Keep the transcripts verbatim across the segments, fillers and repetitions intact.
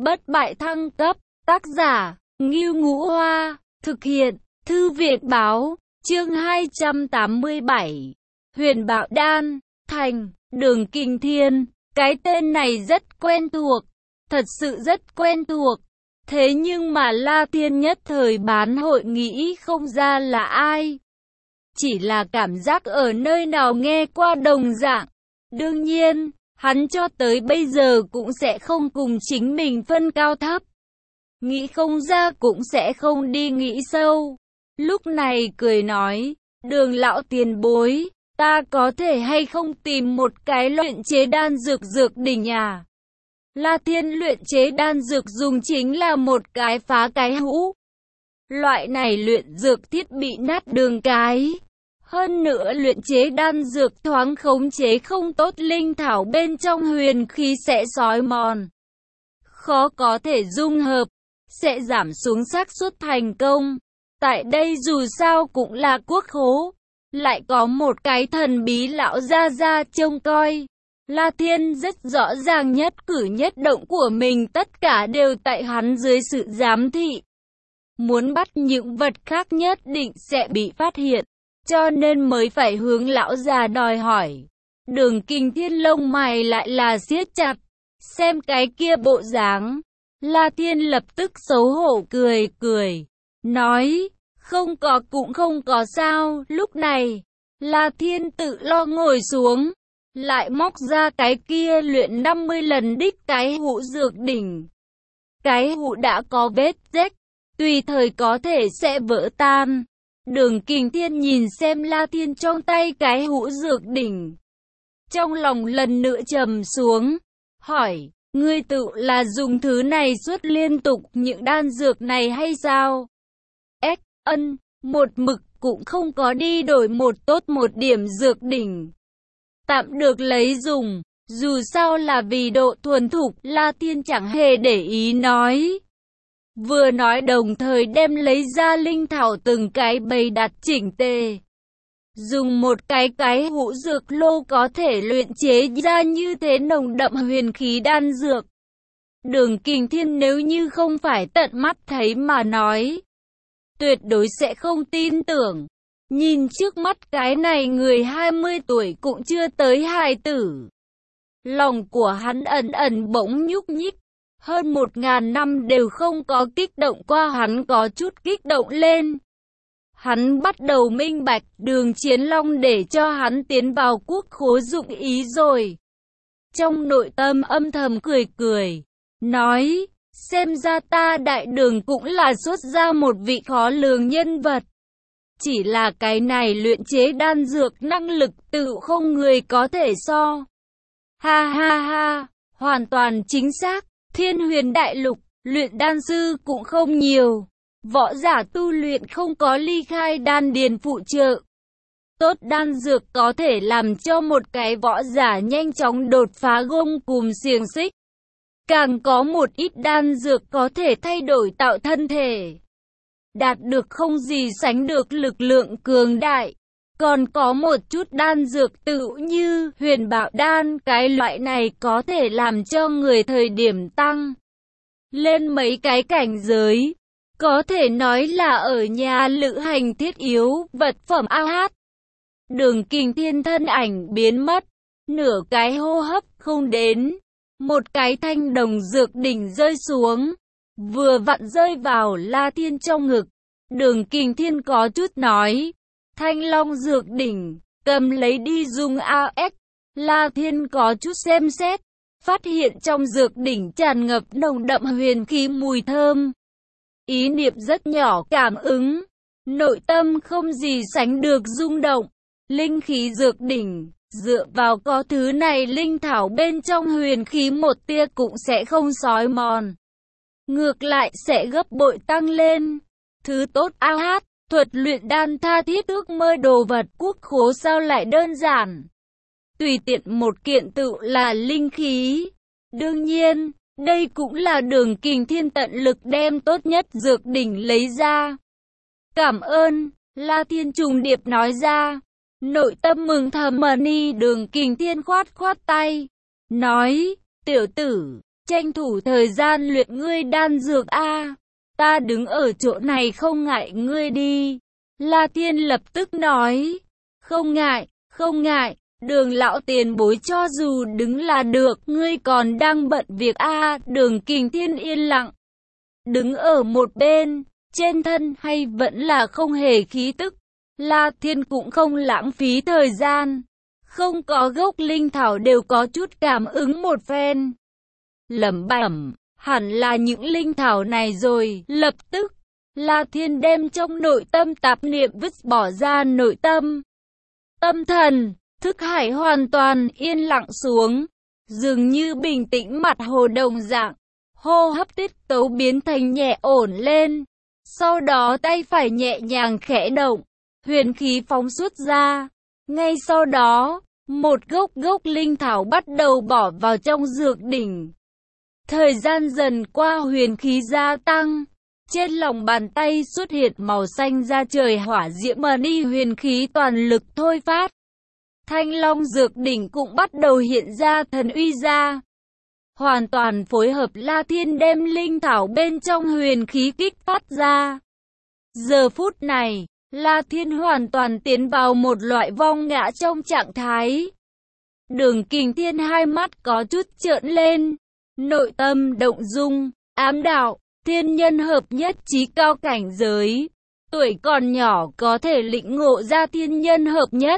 bất bại thăng cấp, tác giả, Ngưu Ngũ Hoa, thực hiện, Thư viện Báo, chương hai trăm tám mươi bảy, Huyền Bạo Đan, thành, Đường Kình Thiên, cái tên này rất quen thuộc, thật sự rất quen thuộc, thế nhưng mà La Thiên nhất thời bán hội nghĩ không ra là ai. Chỉ là cảm giác ở nơi nào nghe qua đồng dạng, đương nhiên, hắn cho tới bây giờ cũng sẽ không cùng chính mình phân cao thấp. Nghĩ không ra cũng sẽ không đi nghĩ sâu. Lúc này cười nói, Đường lão tiền bối, ta có thể hay không tìm một cái luyện chế đan dược dược đỉnh à? La Thiên luyện chế đan dược dùng chính là một cái phá cái hũ. Loại này luyện dược thiết bị nát đường cái. Hơn nữa luyện chế đan dược thoáng khống chế không tốt, linh thảo bên trong huyền khí sẽ xói mòn. Khó có thể dung hợp, sẽ giảm xuống xác suất thành công. Tại đây dù sao cũng là quốc khố, lại có một cái thần bí lão gia gia trông coi. La Thiên rất rõ ràng nhất cử nhất động của mình tất cả đều tại hắn dưới sự giám thị. Muốn bắt những vật khác nhất định sẽ bị phát hiện, cho nên mới phải hướng lão già đòi hỏi. Đường Kình Thiên lông mày lại là siết chặt, xem cái kia bộ dáng. La Thiên lập tức xấu hổ cười cười, nói, không có cũng không có sao. Lúc này, La Thiên tự lo ngồi xuống, lại móc ra cái kia luyện năm mươi lần đích cái hũ dược đỉnh. Cái hũ đã có vết rách, tùy thời có thể sẽ vỡ tan. Đường Kình Thiên nhìn xem La Thiên trong tay cái hũ dược đỉnh, trong lòng lần nữa trầm xuống, hỏi, ngươi tự là dùng thứ này suốt liên tục những đan dược này hay sao? S, ân, một mực cũng không có đi đổi một tốt một điểm dược đỉnh. Tạm được lấy dùng, dù sao là vì độ thuần thục. La Thiên chẳng hề để ý nói. Vừa nói đồng thời đem lấy ra linh thảo từng cái bày đặt chỉnh tề. Dùng một cái cái hũ dược lô có thể luyện chế ra như thế nồng đậm huyền khí đan dược. Đường Kình Thiên nếu như không phải tận mắt thấy mà nói, tuyệt đối sẽ không tin tưởng. Nhìn trước mắt cái này người hai mươi tuổi cũng chưa tới hài tử, lòng của hắn ẩn ẩn bỗng nhúc nhích. Hơn một ngàn năm đều không có kích động qua, hắn có chút kích động lên. Hắn bắt đầu minh bạch Đường Chiến Long để cho hắn tiến vào quốc khố dụng ý rồi. Trong nội tâm âm thầm cười cười, nói, xem ra ta Đại Đường cũng là xuất ra một vị khó lường nhân vật. Chỉ là cái này luyện chế đan dược năng lực tự không người có thể so. Ha ha ha, hoàn toàn chính xác. Thiên Huyền Đại Lục, luyện đan sư cũng không nhiều. Võ giả tu luyện không có ly khai đan điền phụ trợ. Tốt đan dược có thể làm cho một cái võ giả nhanh chóng đột phá gông cùm xiềng xích. Càng có một ít đan dược có thể thay đổi tạo thân thể, đạt được không gì sánh được lực lượng cường đại. Còn có một chút đan dược tự như huyền bạo đan, cái loại này có thể làm cho người thời điểm tăng lên mấy cái cảnh giới. Có thể nói là ở nhà lữ hành thiết yếu vật phẩm a hát. Đường Kình Thiên thân ảnh biến mất, nửa cái hô hấp không đến, một cái thanh đồng dược đỉnh rơi xuống, vừa vặn rơi vào La Thiên trong ngực. Đường Kình Thiên có chút nói, Thanh Long dược đỉnh, cầm lấy đi dùng a ét. La Thiên có chút xem xét, phát hiện trong dược đỉnh tràn ngập nồng đậm huyền khí mùi thơm. Ý niệm rất nhỏ cảm ứng, nội tâm không gì sánh được rung động. Linh khí dược đỉnh, dựa vào có thứ này linh thảo bên trong huyền khí một tia cũng sẽ không xói mòn, ngược lại sẽ gấp bội tăng lên. Thứ tốt a hát, thuật luyện đan tha thiết ước mơ đồ vật, quốc khố sao lại đơn giản. Tùy tiện một kiện tự là linh khí. Đương nhiên, đây cũng là Đường Kình Thiên tận lực đem tốt nhất dược đỉnh lấy ra. Cảm ơn, La Thiên trùng điệp nói ra. Nội tâm mừng thầm mờ ni. Đường Kình Thiên khoát khoát tay, nói, tiểu tử, tranh thủ thời gian luyện ngươi đan dược a. Ta đứng ở chỗ này không ngại ngươi đi. La Thiên lập tức nói. Không ngại, không ngại, Đường lão tiền bối cho dù đứng là được, ngươi còn đang bận việc a. Đường Kình Thiên yên lặng, đứng ở một bên, trên thân hay vẫn là không hề khí tức. La Thiên cũng không lãng phí thời gian, không có gốc linh thảo đều có chút cảm ứng một phen. Lẩm bẩm, hẳn là những linh thảo này rồi. Lập tức, La Thiên đem trong nội tâm tạp niệm vứt bỏ ra nội tâm. Tâm thần, thức hải hoàn toàn yên lặng xuống, dường như bình tĩnh mặt hồ đồng dạng. Hô hấp tiết tấu biến thành nhẹ ổn lên. Sau đó tay phải nhẹ nhàng khẽ động, huyền khí phóng xuất ra. Ngay sau đó, một gốc gốc linh thảo bắt đầu bỏ vào trong dược đỉnh. Thời gian dần qua, huyền khí gia tăng. Trên lòng bàn tay xuất hiện màu xanh da trời hỏa diễm mani, huyền khí toàn lực thôi phát. Thanh long dược đỉnh cũng bắt đầu hiện ra thần uy ra. Hoàn toàn phối hợp. La Thiên đem linh thảo bên trong huyền khí kích phát ra. Giờ phút này, La Thiên hoàn toàn tiến vào một loại vong ngã trong trạng thái. Đường Kình Thiên hai mắt có chút trợn lên, nội tâm động dung, ám đạo, thiên nhân hợp nhất chí cao cảnh giới. Tuổi còn nhỏ có thể lĩnh ngộ ra thiên nhân hợp nhất.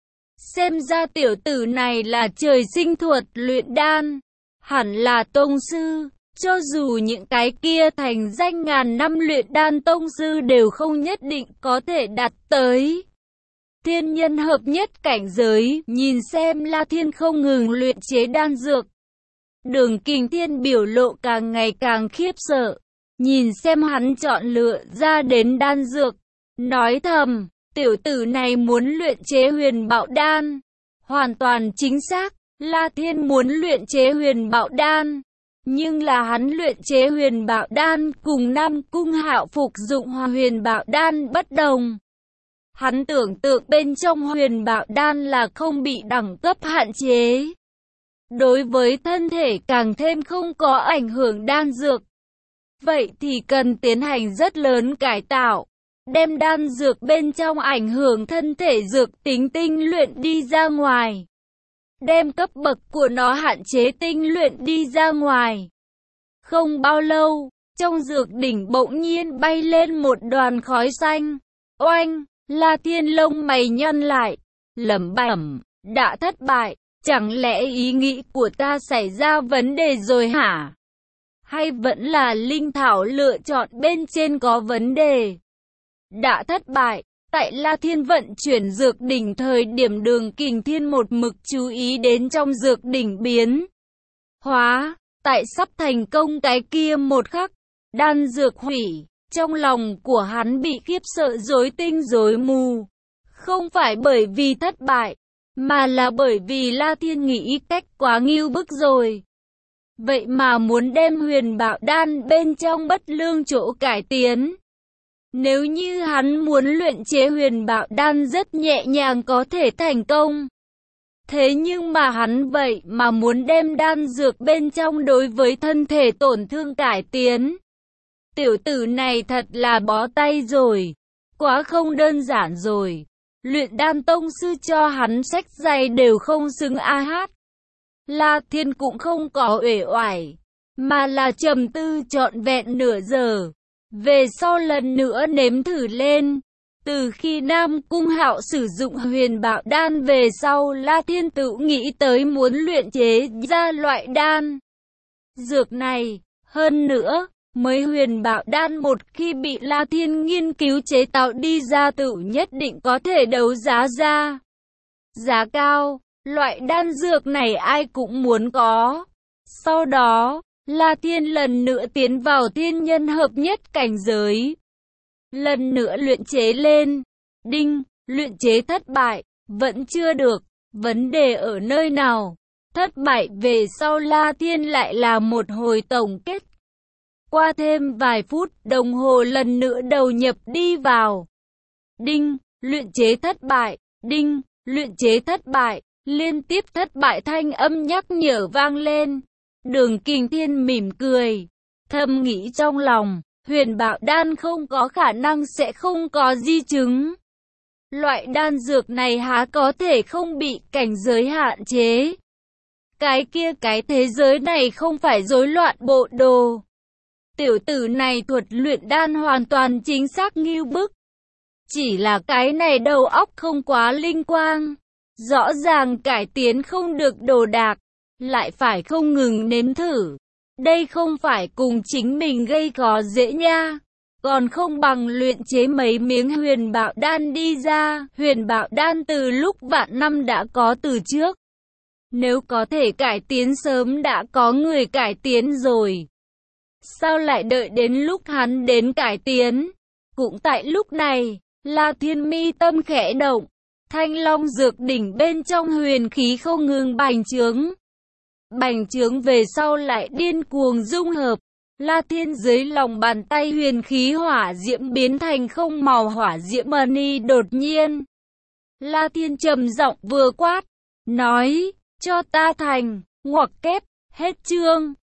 Xem ra tiểu tử này là trời sinh thuật luyện đan, hẳn là tông sư. Cho dù những cái kia thành danh ngàn năm luyện đan tông sư đều không nhất định có thể đạt tới thiên nhân hợp nhất cảnh giới. Nhìn xem La Thiên không ngừng luyện chế đan dược, Đường Kình Thiên biểu lộ càng ngày càng khiếp sợ. Nhìn xem hắn chọn lựa ra đến đan dược, nói thầm, tiểu tử này muốn luyện chế huyền bạo đan. Hoàn toàn chính xác, La Thiên muốn luyện chế huyền bạo đan. Nhưng là hắn luyện chế huyền bạo đan cùng Nam Cung Hạo phục dụng huyền bạo đan bất đồng. Hắn tưởng tượng bên trong huyền bạo đan là không bị đẳng cấp hạn chế, đối với thân thể càng thêm không có ảnh hưởng đan dược. Vậy thì cần tiến hành rất lớn cải tạo, đem đan dược bên trong ảnh hưởng thân thể dược tính tinh luyện đi ra ngoài, đem cấp bậc của nó hạn chế tinh luyện đi ra ngoài. Không bao lâu, trong dược đỉnh bỗng nhiên bay lên một đoàn khói xanh. Oanh! La Thiên lông mày nhăn lại, lẩm bẩm, đã thất bại, chẳng lẽ ý nghĩ của ta xảy ra vấn đề rồi hả? Hay vẫn là linh thảo lựa chọn bên trên có vấn đề? Đã thất bại. Tại La Thiên vận chuyển dược đỉnh thời điểm, Đường Kình Thiên một mực chú ý đến trong dược đỉnh biến hóa. Tại sắp thành công cái kia một khắc, đan dược hủy, trong lòng của hắn bị khiếp sợ rối tinh rối mù. Không phải bởi vì thất bại, mà là bởi vì La Thiên nghĩ cách quá ngưu bức rồi. Vậy mà muốn đem huyền bạo đan bên trong bất lương chỗ cải tiến. Nếu như hắn muốn luyện chế huyền bạo đan rất nhẹ nhàng có thể thành công. Thế nhưng mà hắn vậy mà muốn đem đan dược bên trong đối với thân thể tổn thương cải tiến. Tiểu tử này thật là bó tay rồi, quá không đơn giản rồi. Luyện đan tông sư cho hắn sách dày đều không xứng a hát. La Thiên cũng không có uể oải, mà là trầm tư trọn vẹn nửa giờ. Về sau lần nữa nếm thử lên. Từ khi Nam Cung Hạo sử dụng huyền bạo đan về sau, La Thiên tự nghĩ tới muốn luyện chế ra loại đan dược này. Hơn nữa, mới huyền bạo đan một khi bị La Thiên nghiên cứu chế tạo đi ra tự nhất định có thể đấu giá ra giá cao. Loại đan dược này ai cũng muốn có. Sau đó, La Thiên lần nữa tiến vào thiên nhân hợp nhất cảnh giới. Lần nữa luyện chế lên. Đinh, luyện chế thất bại, vẫn chưa được. Vấn đề ở nơi nào? Thất bại về sau La Thiên lại là một hồi tổng kết. Qua thêm vài phút, đồng hồ lần nữa đầu nhập đi vào. Đinh, luyện chế thất bại. Đinh, luyện chế thất bại. Liên tiếp thất bại thanh âm nhắc nhở vang lên. Đường Kình Thiên mỉm cười, thầm nghĩ trong lòng, huyền bạo đan không có khả năng sẽ không có di chứng. Loại đan dược này há có thể không bị cảnh giới hạn chế. Cái kia cái thế giới này không phải rối loạn bộ đồ. Tiểu tử này thuật luyện đan hoàn toàn chính xác ngưu bức. Chỉ là cái này đầu óc không quá linh quang. Rõ ràng cải tiến không được đồ đạc, lại phải không ngừng nếm thử. Đây không phải cùng chính mình gây khó dễ nha. Còn không bằng luyện chế mấy miếng huyền bạo đan đi ra. Huyền bạo đan từ lúc vạn năm đã có từ trước. Nếu có thể cải tiến sớm đã có người cải tiến rồi. Sao lại đợi đến lúc hắn đến cải tiến? Cũng tại lúc này, La Thiên mi tâm khẽ động. Thanh long dược đỉnh bên trong huyền khí không ngừng bành trướng. Bành trướng về sau lại điên cuồng dung hợp. La Thiên dưới lòng bàn tay huyền khí hỏa diễm biến thành không màu hỏa diễm mani đột nhiên. La Thiên trầm giọng vừa quát, nói, cho ta thành, ngoặc kép, hết chương.